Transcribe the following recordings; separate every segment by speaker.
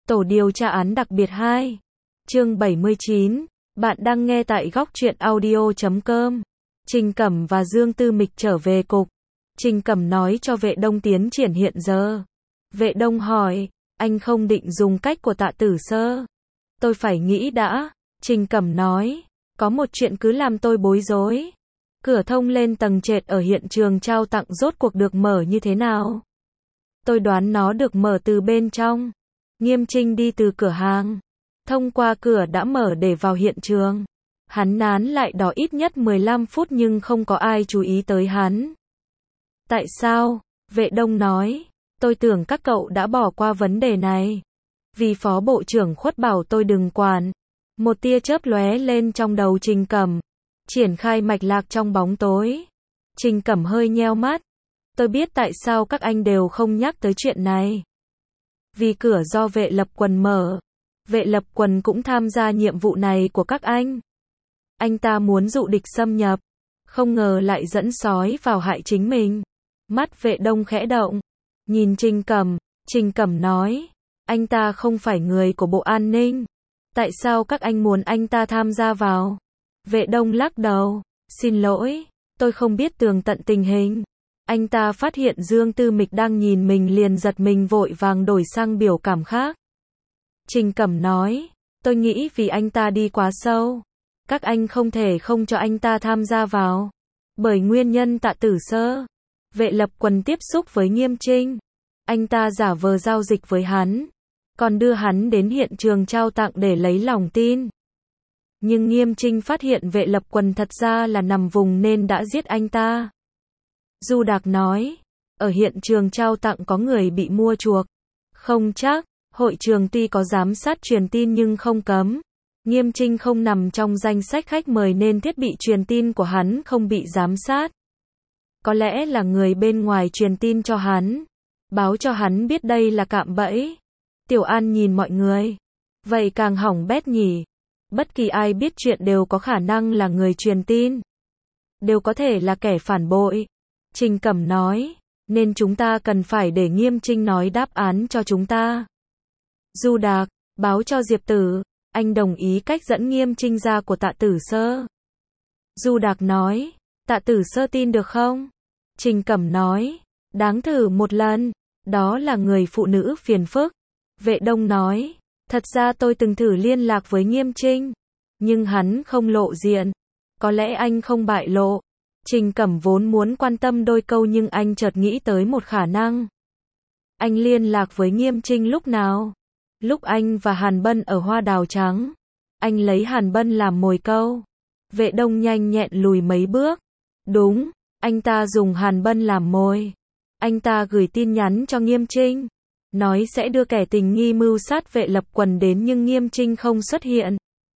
Speaker 1: Tổ điều tra án đặc biệt 2. Chương 79. Bạn đang nghe tại góc truyện audio.com. Trình Cẩm và Dương Tư Mịch trở về cục. Trình Cẩm nói cho Vệ Đông tiến triển hiện giờ. Vệ Đông hỏi, anh không định dùng cách của Tạ Tử Sơ. Tôi phải nghĩ đã. Trình Cẩm nói, có một chuyện cứ làm tôi bối rối. Cửa thông lên tầng trệt ở hiện trường trao tặng rốt cuộc được mở như thế nào? Tôi đoán nó được mở từ bên trong. Nghiêm Trinh đi từ cửa hàng. Thông qua cửa đã mở để vào hiện trường. Hắn nán lại đó ít nhất 15 phút nhưng không có ai chú ý tới hắn. Tại sao? Vệ Đông nói. Tôi tưởng các cậu đã bỏ qua vấn đề này. Vì Phó Bộ trưởng Khuất bảo tôi đừng quản. Một tia chớp lóe lên trong đầu Trình Cẩm. Triển khai mạch lạc trong bóng tối. Trình Cẩm hơi nheo mắt. Tôi biết tại sao các anh đều không nhắc tới chuyện này. Vì cửa do Vệ Lập Quần mở. Vệ Lập Quần cũng tham gia nhiệm vụ này của các anh. Anh ta muốn dụ địch xâm nhập. Không ngờ lại dẫn sói vào hại chính mình. Mắt Vệ Đông khẽ động. Nhìn Trình Cẩm nói. Anh ta không phải người của Bộ An ninh. Tại sao các anh muốn anh ta tham gia vào? Vệ Đông lắc đầu. Xin lỗi, tôi không biết tường tận tình hình. Anh ta phát hiện Dương Tư Mịch đang nhìn mình liền giật mình vội vàng đổi sang biểu cảm khác. Trình Cẩm nói, tôi nghĩ vì anh ta đi quá sâu. Các anh không thể không cho anh ta tham gia vào. Bởi nguyên nhân Tạ Tử Sơ. Vệ Lập Quần tiếp xúc với Nghiêm Trinh. Anh ta giả vờ giao dịch với hắn. Còn đưa hắn đến hiện trường trao tặng để lấy lòng tin. Nhưng Nghiêm Trinh phát hiện Vệ Lập Quần thật ra là nằm vùng nên đã giết anh ta. Du Đạc nói, ở hiện trường trao tặng có người bị mua chuộc. Không chắc, hội trường tuy có giám sát truyền tin nhưng không cấm. Nghiêm Trinh không nằm trong danh sách khách mời nên thiết bị truyền tin của hắn không bị giám sát. Có lẽ là người bên ngoài truyền tin cho hắn. Báo cho hắn biết đây là cạm bẫy. Tiểu An nhìn mọi người. Vậy càng hỏng bét nhỉ. Bất kỳ ai biết chuyện đều có khả năng là người truyền tin. Đều có thể là kẻ phản bội. Trình Cẩm nói, nên chúng ta cần phải để Nghiêm Trinh nói đáp án cho chúng ta. Du Đạc, báo cho Diệp Tử, anh đồng ý cách dẫn Nghiêm Trinh ra của Tạ Tử Sơ. Du Đạc nói, Tạ Tử Sơ tin được không? Trình Cẩm nói, đáng thử một lần, đó là người phụ nữ phiền phức. Vệ Đông nói, thật ra tôi từng thử liên lạc với Nghiêm Trinh, nhưng hắn không lộ diện. Có lẽ anh không bại lộ. Trình Cẩm vốn muốn quan tâm đôi câu nhưng anh chợt nghĩ tới một khả năng. Anh liên lạc với Nghiêm Trinh lúc nào? Lúc anh và Hàn Bân ở Hoa Đào Trắng. Anh lấy Hàn Bân làm mồi câu. Vệ Đông nhanh nhẹn lùi mấy bước. Đúng, anh ta dùng Hàn Bân làm mồi. Anh ta gửi tin nhắn cho Nghiêm Trinh. Nói sẽ đưa kẻ tình nghi mưu sát Vệ Lập Quần đến nhưng Nghiêm Trinh không xuất hiện.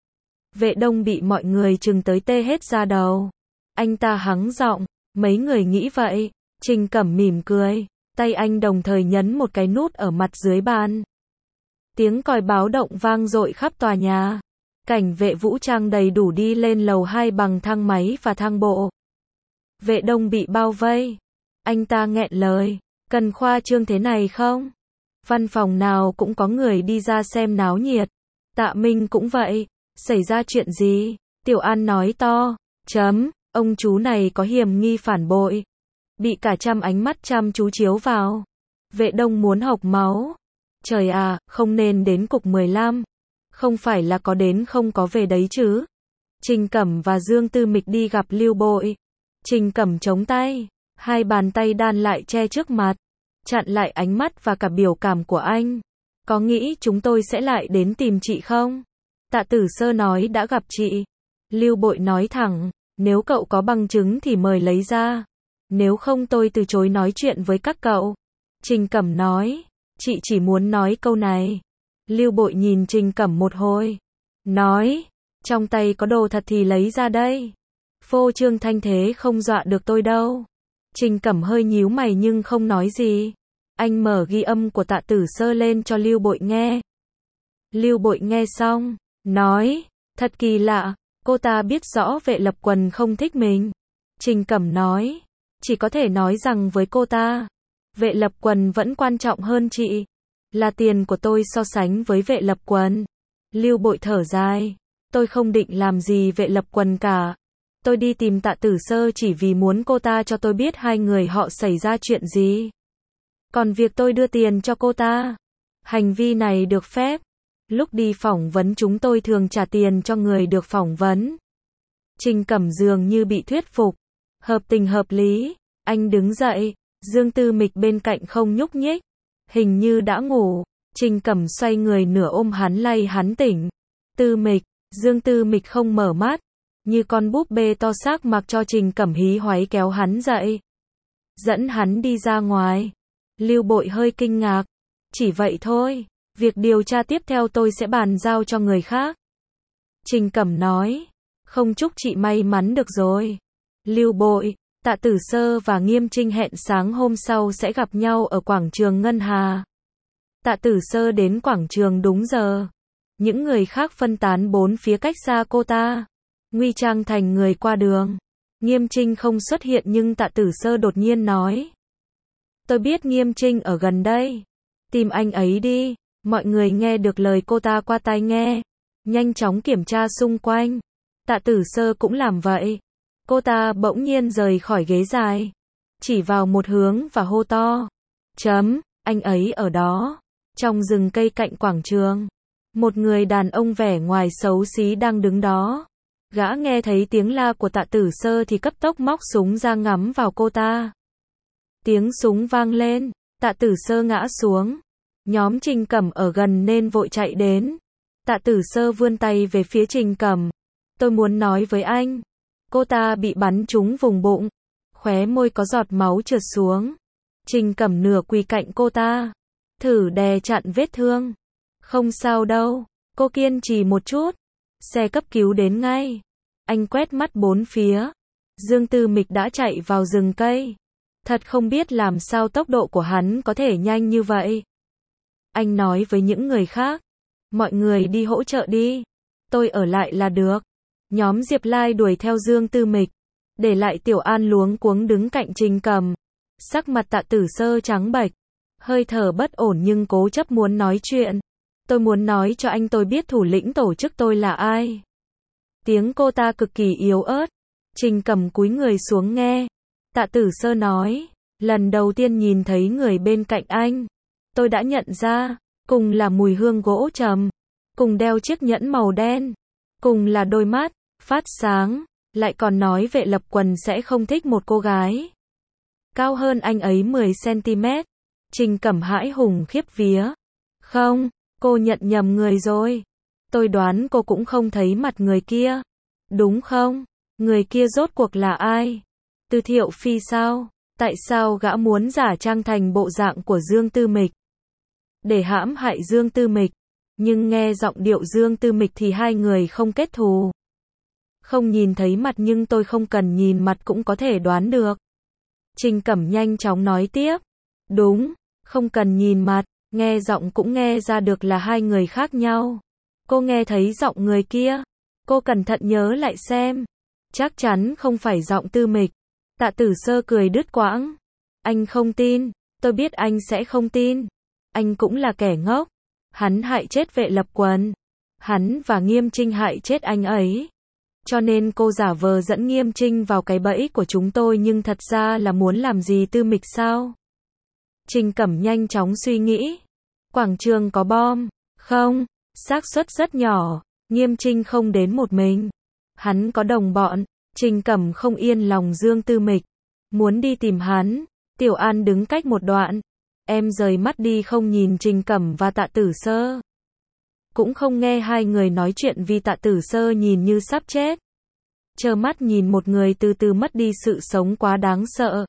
Speaker 1: Vệ Đông bị mọi người trừng tới tê hết da đầu. Anh ta hắng giọng, mấy người nghĩ vậy. Trình Cẩm mỉm cười, tay anh đồng thời nhấn một cái nút ở mặt dưới bàn. Tiếng còi báo động vang dội khắp tòa nhà. Cảnh vệ vũ trang đầy đủ đi lên lầu 2 bằng thang máy và thang bộ. Vệ Đông bị bao vây. Anh ta nghẹn lời, cần khoa trương thế này không? Văn phòng nào cũng có người đi ra xem náo nhiệt. Tạ Minh cũng vậy. Xảy ra chuyện gì? Tiểu An nói to. Ông chú này có hiểm nghi phản bội. Bị cả trăm ánh mắt chăm chú chiếu vào. Vệ Đông muốn hộc máu. Trời à, không nên đến cục 15. Không phải là có đến không có về đấy chứ. Trình Cẩm và Dương Tư Mịch đi gặp Lưu Bội. Trình Cẩm chống tay. Hai bàn tay đan lại che trước mặt. Chặn lại ánh mắt và cả biểu cảm của anh. Có nghĩ chúng tôi sẽ lại đến tìm chị không? Tạ Tử Sơ nói đã gặp chị. Lưu Bội nói thẳng. Nếu cậu có bằng chứng thì mời lấy ra. Nếu không tôi từ chối nói chuyện với các cậu. Trình Cẩm nói. Chị chỉ muốn nói câu này. Lưu Bội nhìn Trình Cẩm một hồi. Nói. Trong tay có đồ thật thì lấy ra đây. Phô trương thanh thế không dọa được tôi đâu. Trình Cẩm hơi nhíu mày nhưng không nói gì. Anh mở ghi âm của Tạ Tử Sơ lên cho Lưu Bội nghe. Lưu Bội nghe xong. Nói. Thật kỳ lạ. Cô ta biết rõ Vệ Lập Quần không thích mình. Trình Cẩm nói. Chỉ có thể nói rằng với cô ta. Vệ Lập Quần vẫn quan trọng hơn chị. Là tiền của tôi so sánh với Vệ Lập Quần. Lưu Bội thở dài. Tôi không định làm gì Vệ Lập Quần cả. Tôi đi tìm Tạ Tử Sơ chỉ vì muốn cô ta cho tôi biết hai người họ xảy ra chuyện gì. Còn việc tôi đưa tiền cho cô ta, hành vi này được phép. Lúc đi phỏng vấn chúng tôi thường trả tiền cho người được phỏng vấn. Trình Cẩm dường như bị thuyết phục. Hợp tình hợp lý. Anh đứng dậy. Dương Tư Mịch bên cạnh không nhúc nhích. Hình như đã ngủ. Trình Cẩm xoay người nửa ôm hắn lay hắn tỉnh. Tư Mịch. Dương Tư Mịch không mở mắt. Như con búp bê to xác mặc cho Trình Cẩm hí hoáy kéo hắn dậy. Dẫn hắn đi ra ngoài. Lưu Bội hơi kinh ngạc. Chỉ vậy thôi. Việc điều tra tiếp theo tôi sẽ bàn giao cho người khác. Trình Cẩm nói. Không chúc chị may mắn được rồi. Lưu Bội. Tạ Tử Sơ và Nghiêm Trinh hẹn sáng hôm sau sẽ gặp nhau ở quảng trường Ngân Hà. Tạ Tử Sơ đến quảng trường đúng giờ. Những người khác phân tán bốn phía cách xa cô ta. Nguy trang thành người qua đường. Nghiêm Trinh không xuất hiện nhưng Tạ Tử Sơ đột nhiên nói. Tôi biết Nghiêm Trinh ở gần đây. Tìm anh ấy đi. Mọi người nghe được lời cô ta qua tai nghe. Nhanh chóng kiểm tra xung quanh. Tạ Tử Sơ cũng làm vậy. Cô ta bỗng nhiên rời khỏi ghế dài. Chỉ vào một hướng và hô to. Anh ấy ở đó. Trong rừng cây cạnh quảng trường. Một người đàn ông vẻ ngoài xấu xí đang đứng đó. Gã nghe thấy tiếng la của Tạ Tử Sơ thì cấp tốc móc súng ra ngắm vào cô ta. Tiếng súng vang lên. Tạ Tử Sơ ngã xuống. Nhóm Trình Cẩm ở gần nên vội chạy đến. Tạ Tử Sơ vươn tay về phía Trình Cẩm. Tôi muốn nói với anh. Cô ta bị bắn trúng vùng bụng. Khóe môi có giọt máu trượt xuống. Trình Cẩm nửa quỳ cạnh cô ta. Thử đè chặn vết thương. Không sao đâu. Cô kiên trì một chút. Xe cấp cứu đến ngay. Anh quét mắt bốn phía. Dương Tư Mịch đã chạy vào rừng cây. Thật không biết làm sao tốc độ của hắn có thể nhanh như vậy. Anh nói với những người khác. Mọi người đi hỗ trợ đi. Tôi ở lại là được. Nhóm Diệp Lai đuổi theo Dương Tư Mịch. Để lại Tiểu An luống cuống đứng cạnh Trình Cẩm. Sắc mặt Tạ Tử Sơ trắng bệch. Hơi thở bất ổn nhưng cố chấp muốn nói chuyện. Tôi muốn nói cho anh tôi biết thủ lĩnh tổ chức tôi là ai. Tiếng cô ta cực kỳ yếu ớt. Trình Cẩm cúi người xuống nghe. Tạ Tử Sơ nói. Lần đầu tiên nhìn thấy người bên cạnh anh. Tôi đã nhận ra. Cùng là mùi hương gỗ trầm. Cùng đeo chiếc nhẫn màu đen. Cùng là đôi mắt phát sáng. Lại còn nói Vệ Lập Quần sẽ không thích một cô gái cao hơn anh ấy 10cm. Trình Cẩm hãi hùng khiếp vía. Không, cô nhận nhầm người rồi. Tôi đoán cô cũng không thấy mặt người kia. Đúng không? Người kia rốt cuộc là ai? Từ Thiệu Phi sao? Tại sao gã muốn giả trang thành bộ dạng của Dương Tư Mịch? Để hãm hại Dương Tư Mịch. Nhưng nghe giọng điệu Dương Tư Mịch thì hai người không kết thù. Không nhìn thấy mặt nhưng tôi không cần nhìn mặt cũng có thể đoán được. Trình Cẩm nhanh chóng nói tiếp. Đúng, không cần nhìn mặt, nghe giọng cũng nghe ra được là hai người khác nhau. Cô nghe thấy giọng người kia. Cô cẩn thận nhớ lại xem. Chắc chắn không phải giọng Tư Mịch. Tạ Tử Sơ cười đứt quãng. Anh không tin, tôi biết anh sẽ không tin. Anh cũng là kẻ ngốc. Hắn hại chết Vệ Lập Quần. Hắn và Nghiêm Trinh hại chết anh ấy. Cho nên cô giả vờ dẫn Nghiêm Trinh vào cái bẫy của chúng tôi nhưng thật ra là muốn làm gì Tư Mịch sao? Trình Cẩm nhanh chóng suy nghĩ. Quảng trường có bom. Không, xác suất rất nhỏ. Nghiêm Trinh không đến một mình. Hắn có đồng bọn. Trình Cẩm không yên lòng Dương Tư Mịch. Muốn đi tìm hắn. Tiểu An đứng cách một đoạn. Em rời mắt đi không nhìn Trình Cẩm và Tạ Tử Sơ. Cũng không nghe hai người nói chuyện vì Tạ Tử Sơ nhìn như sắp chết. Trơ mắt nhìn một người từ từ mất đi sự sống quá đáng sợ.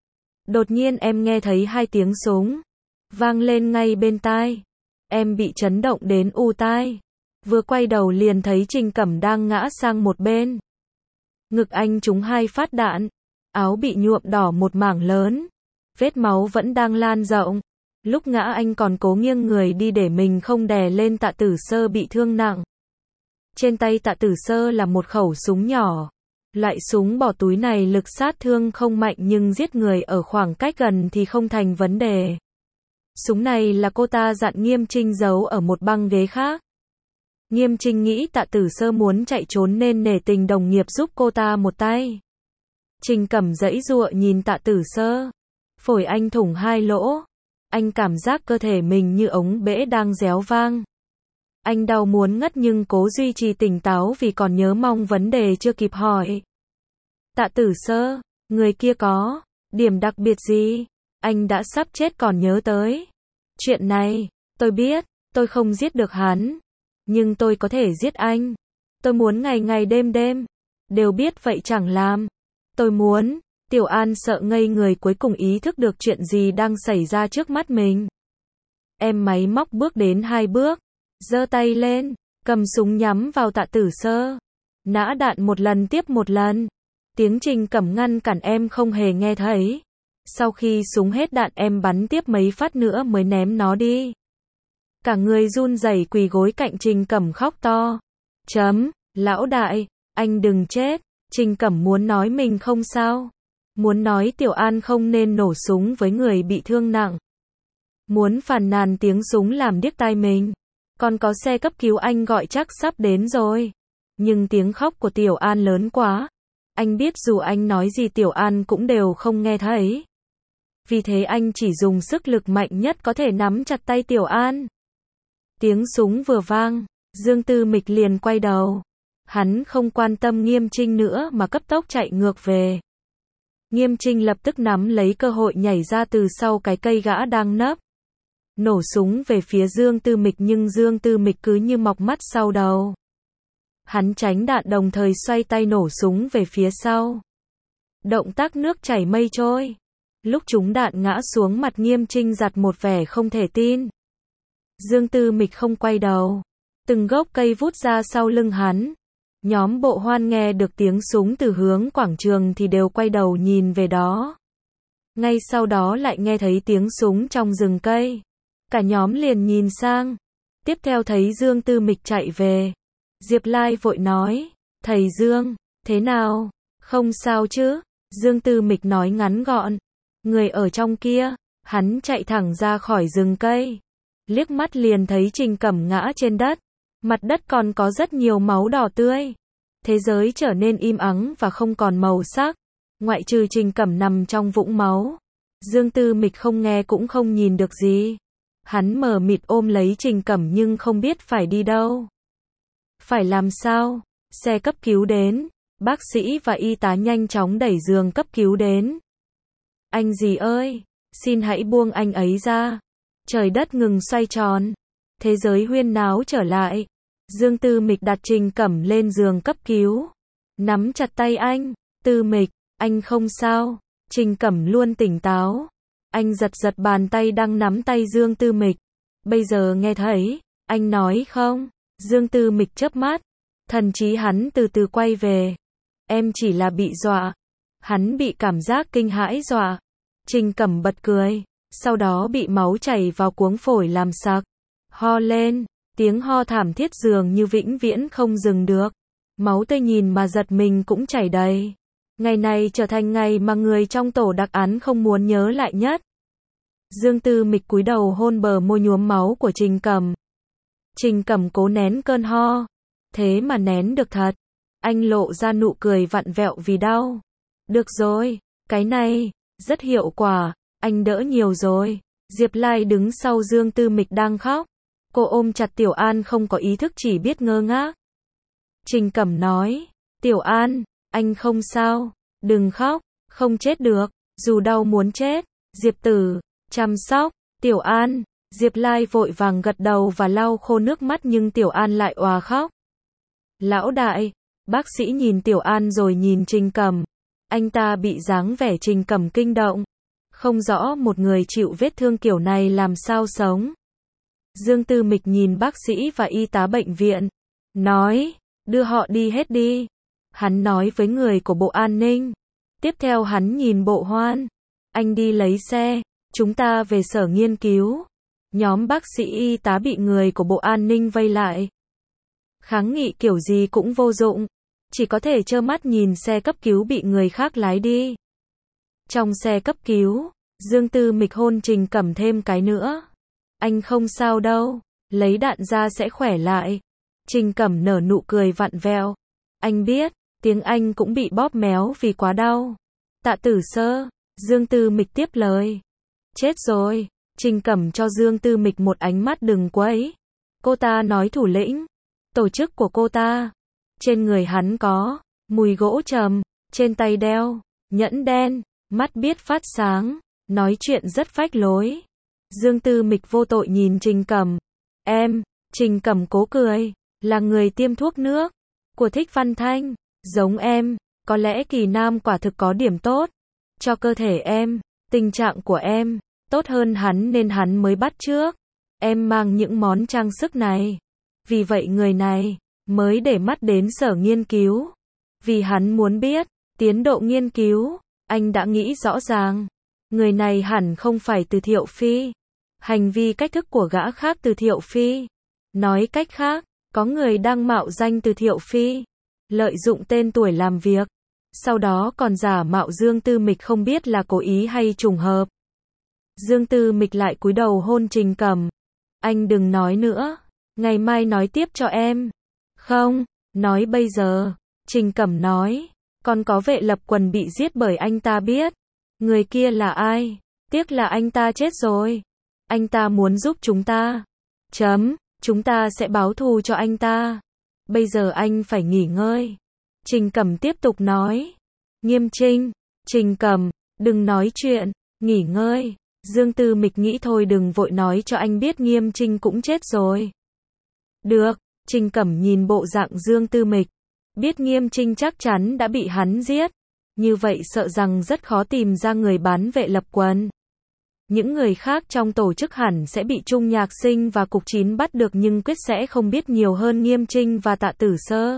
Speaker 1: Đột nhiên em nghe thấy hai tiếng súng. Vang lên ngay bên tai. Em bị chấn động đến u tai. Vừa quay đầu liền thấy Trình Cẩm đang ngã sang một bên. Ngực anh trúng 2 phát đạn. Áo bị nhuộm đỏ một mảng lớn. Vết máu vẫn đang lan rộng. Lúc ngã anh còn cố nghiêng người đi để mình không đè lên Tạ Tử Sơ bị thương nặng. Trên tay Tạ Tử Sơ là một khẩu súng nhỏ. Loại súng bỏ túi này lực sát thương không mạnh nhưng giết người ở khoảng cách gần thì không thành vấn đề. Súng này là cô ta dặn Nghiêm Trinh giấu ở một băng ghế khác. Nghiêm Trinh nghĩ Tạ Tử Sơ muốn chạy trốn nên nể tình đồng nghiệp giúp cô ta một tay. Trình Cẩm giãy giụa nhìn Tạ Tử Sơ. Phổi anh thủng 2 lỗ. Anh cảm giác cơ thể mình như ống bể đang réo vang. Anh đau muốn ngất nhưng cố duy trì tỉnh táo vì còn nhớ mong vấn đề chưa kịp hỏi. Tạ Tử Sơ, người kia có điểm đặc biệt gì? Anh đã sắp chết còn nhớ tới. Chuyện này, tôi biết, tôi không giết được hắn. Nhưng tôi có thể giết anh. Tôi muốn ngày ngày đêm đêm. Đều biết vậy chẳng làm. Tôi muốn. Tiểu An sợ ngây người cuối cùng ý thức được chuyện gì đang xảy ra trước mắt mình. Em máy móc bước đến 2 bước. Giơ tay lên. Cầm súng nhắm vào Tạ Tử Sơ. Nã đạn một lần tiếp một lần. Tiếng Trình Cẩm ngăn cản em không hề nghe thấy. Sau khi súng hết đạn em bắn tiếp mấy phát nữa mới ném nó đi. Cả người run rẩy quỳ gối cạnh Trình Cẩm khóc to. Lão đại, anh đừng chết. Trình Cẩm muốn nói mình không sao. Muốn nói Tiểu An không nên nổ súng với người bị thương nặng. Muốn phàn nàn tiếng súng làm điếc tai mình. Còn có xe cấp cứu anh gọi chắc sắp đến rồi. Nhưng tiếng khóc của Tiểu An lớn quá. Anh biết dù anh nói gì Tiểu An cũng đều không nghe thấy. Vì thế anh chỉ dùng sức lực mạnh nhất có thể nắm chặt tay Tiểu An. Tiếng súng vừa vang, Dương Tư Mịch liền quay đầu. Hắn không quan tâm Nghiêm Trinh nữa mà cấp tốc chạy ngược về. Nghiêm Trinh lập tức nắm lấy cơ hội nhảy ra từ sau cái cây gã đang nấp. Nổ súng về phía Dương Tư Mịch nhưng Dương Tư Mịch cứ như mọc mắt sau đầu. Hắn tránh đạn đồng thời xoay tay nổ súng về phía sau. Động tác nước chảy mây trôi. Lúc trúng đạn ngã xuống mặt Nghiêm Trinh giặt một vẻ không thể tin. Dương Tư Mịch không quay đầu. Từng gốc cây vút ra sau lưng hắn. Nhóm Bộ Hoan nghe được tiếng súng từ hướng quảng trường thì đều quay đầu nhìn về đó. Ngay sau đó lại nghe thấy tiếng súng trong rừng cây. Cả nhóm liền nhìn sang. Tiếp theo thấy Dương Tư Mịch chạy về. Diệp Lai vội nói. Thầy Dương, thế nào? Không sao chứ? Dương Tư Mịch nói ngắn gọn. Người ở trong kia. Hắn chạy thẳng ra khỏi rừng cây. Liếc mắt liền thấy Trình Cẩm ngã trên đất. Mặt đất còn có rất nhiều máu đỏ tươi. Thế giới trở nên im ắng và không còn màu sắc. Ngoại trừ Trình Cẩm nằm trong vũng máu. Dương Tư Mịch không nghe cũng không nhìn được gì. Hắn mờ mịt ôm lấy Trình Cẩm nhưng không biết phải đi đâu. Phải làm sao? Xe cấp cứu đến. Bác sĩ và y tá nhanh chóng đẩy giường cấp cứu đến. Anh gì ơi, xin hãy buông anh ấy ra. Trời đất ngừng xoay tròn. Thế giới huyên náo trở lại. Dương Tư Mịch đặt Trình Cẩm lên giường cấp cứu. Nắm chặt tay anh. Tư Mịch, anh không sao. Trình Cẩm luôn tỉnh táo. Anh giật giật bàn tay đang nắm tay Dương Tư Mịch. Bây giờ nghe thấy, anh nói không? Dương Tư Mịch chớp mắt. Thần trí hắn từ từ quay về. Em chỉ là bị dọa. Hắn bị cảm giác kinh hãi dọa. Trình Cẩm bật cười. Sau đó bị máu chảy vào cuống phổi làm sặc. Ho lên. Tiếng ho thảm thiết dường như vĩnh viễn không dừng được. Máu tươi nhìn mà giật mình cũng chảy đầy. Ngày này trở thành ngày mà người trong tổ đặc án không muốn nhớ lại nhất. Dương Tư Mịch cúi đầu hôn bờ môi nhuốm máu của Trình Cẩm. Trình Cẩm cố nén cơn ho. Thế mà nén được thật. Anh lộ ra nụ cười vặn vẹo vì đau. Được rồi, cái này, rất hiệu quả, anh đỡ nhiều rồi. Diệp Lai đứng sau Dương Tư Mịch đang khóc. Cô ôm chặt Tiểu An không có ý thức chỉ biết ngơ ngác. Trình Cẩm nói, Tiểu An, anh không sao, đừng khóc, không chết được, dù đau muốn chết. Diệp Tử, chăm sóc, Tiểu An. Diệp Lai vội vàng gật đầu và lau khô nước mắt nhưng Tiểu An lại òa khóc. Lão đại, bác sĩ nhìn Tiểu An rồi nhìn Trình Cẩm. Anh ta bị dáng vẻ Trình Cẩm kinh động. Không rõ một người chịu vết thương kiểu này làm sao sống. Dương Tư Mịch nhìn bác sĩ và y tá bệnh viện. Nói, đưa họ đi hết đi. Hắn nói với người của Bộ An ninh. Tiếp theo hắn nhìn Bộ Hoan. Anh đi lấy xe, chúng ta về sở nghiên cứu. Nhóm bác sĩ y tá bị người của Bộ An ninh vây lại. Kháng nghị kiểu gì cũng vô dụng. Chỉ có thể trơ mắt nhìn xe cấp cứu bị người khác lái đi. Trong xe cấp cứu, Dương Tư Mịch hôn Trình Cẩm thêm cái nữa. Anh không sao đâu, lấy đạn ra sẽ khỏe lại. Trình Cẩm nở nụ cười vặn vẹo. Anh biết, tiếng anh cũng bị bóp méo vì quá đau. Tạ Tử Sơ, Dương Tư Mịch tiếp lời. Chết rồi, Trình Cẩm cho Dương Tư Mịch một ánh mắt đừng quấy. Cô ta nói thủ lĩnh, tổ chức của cô ta. Trên người hắn có mùi gỗ trầm, trên tay đeo nhẫn đen, mắt biết phát sáng, nói chuyện rất phách lối. Dương Tư Mịch vô tội nhìn Trình Cẩm. Em, Trình Cẩm cố cười, là người tiêm thuốc nước của Thích Văn Thanh, giống em, có lẽ Kỳ Nam quả thực có điểm tốt cho cơ thể em, tình trạng của em tốt hơn hắn nên hắn mới bắt chước em mang những món trang sức này. Vì vậy người này mới để mắt đến sở nghiên cứu, vì hắn muốn biết tiến độ nghiên cứu. Anh đã nghĩ rõ ràng, người này hẳn không phải Từ Thiệu Phi. Hành vi cách thức của gã khác Từ Thiệu Phi. Nói cách khác, có người đang mạo danh Từ Thiệu Phi, lợi dụng tên tuổi làm việc, sau đó còn giả mạo Dương Tư Mịch, không biết là cố ý hay trùng hợp. Dương Tư Mịch lại cúi đầu hôn Trình Cẩm. Anh đừng nói nữa, ngày mai nói tiếp cho em. Không, nói bây giờ. Trình Cẩm nói, còn có Vệ Lập Quần bị giết bởi anh ta biết. Người kia là ai? Tiếc là anh ta chết rồi. Anh ta muốn giúp chúng ta. Chúng ta sẽ báo thù cho anh ta. Bây giờ anh phải nghỉ ngơi. Trình Cẩm tiếp tục nói. Nghiêm Trinh, Trình Cẩm, đừng nói chuyện, nghỉ ngơi. Dương Tư Mịch nghĩ thôi đừng vội nói cho anh biết Nghiêm Trinh cũng chết rồi. Được, Trình Cẩm nhìn bộ dạng Dương Tư Mịch, biết Nghiêm Trinh chắc chắn đã bị hắn giết. Như vậy sợ rằng rất khó tìm ra người bán Vệ Lập Quần. Những người khác trong tổ chức hẳn sẽ bị Trung Nhạc Sinh và Cục 9 bắt được nhưng quyết sẽ không biết nhiều hơn Nghiêm Trinh và Tạ Tử Sơ.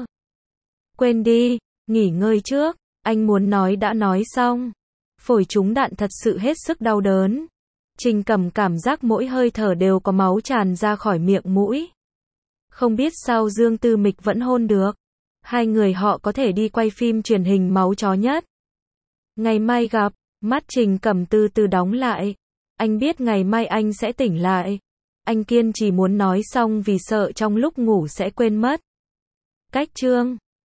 Speaker 1: Quên đi, nghỉ ngơi trước, anh muốn nói đã nói xong. Phổi trúng đạn thật sự hết sức đau đớn. Trình Cẩm cảm giác mỗi hơi thở đều có máu tràn ra khỏi miệng mũi. Không biết sao Dương Tư Mịch vẫn hôn được. Hai người họ có thể đi quay phim truyền hình máu chó nhất. Ngày mai gặp, mắt Trình Cẩm từ từ đóng lại. Anh biết ngày mai anh sẽ tỉnh lại. Anh kiên trì muốn nói xong vì sợ trong lúc ngủ sẽ quên mất. Cách chương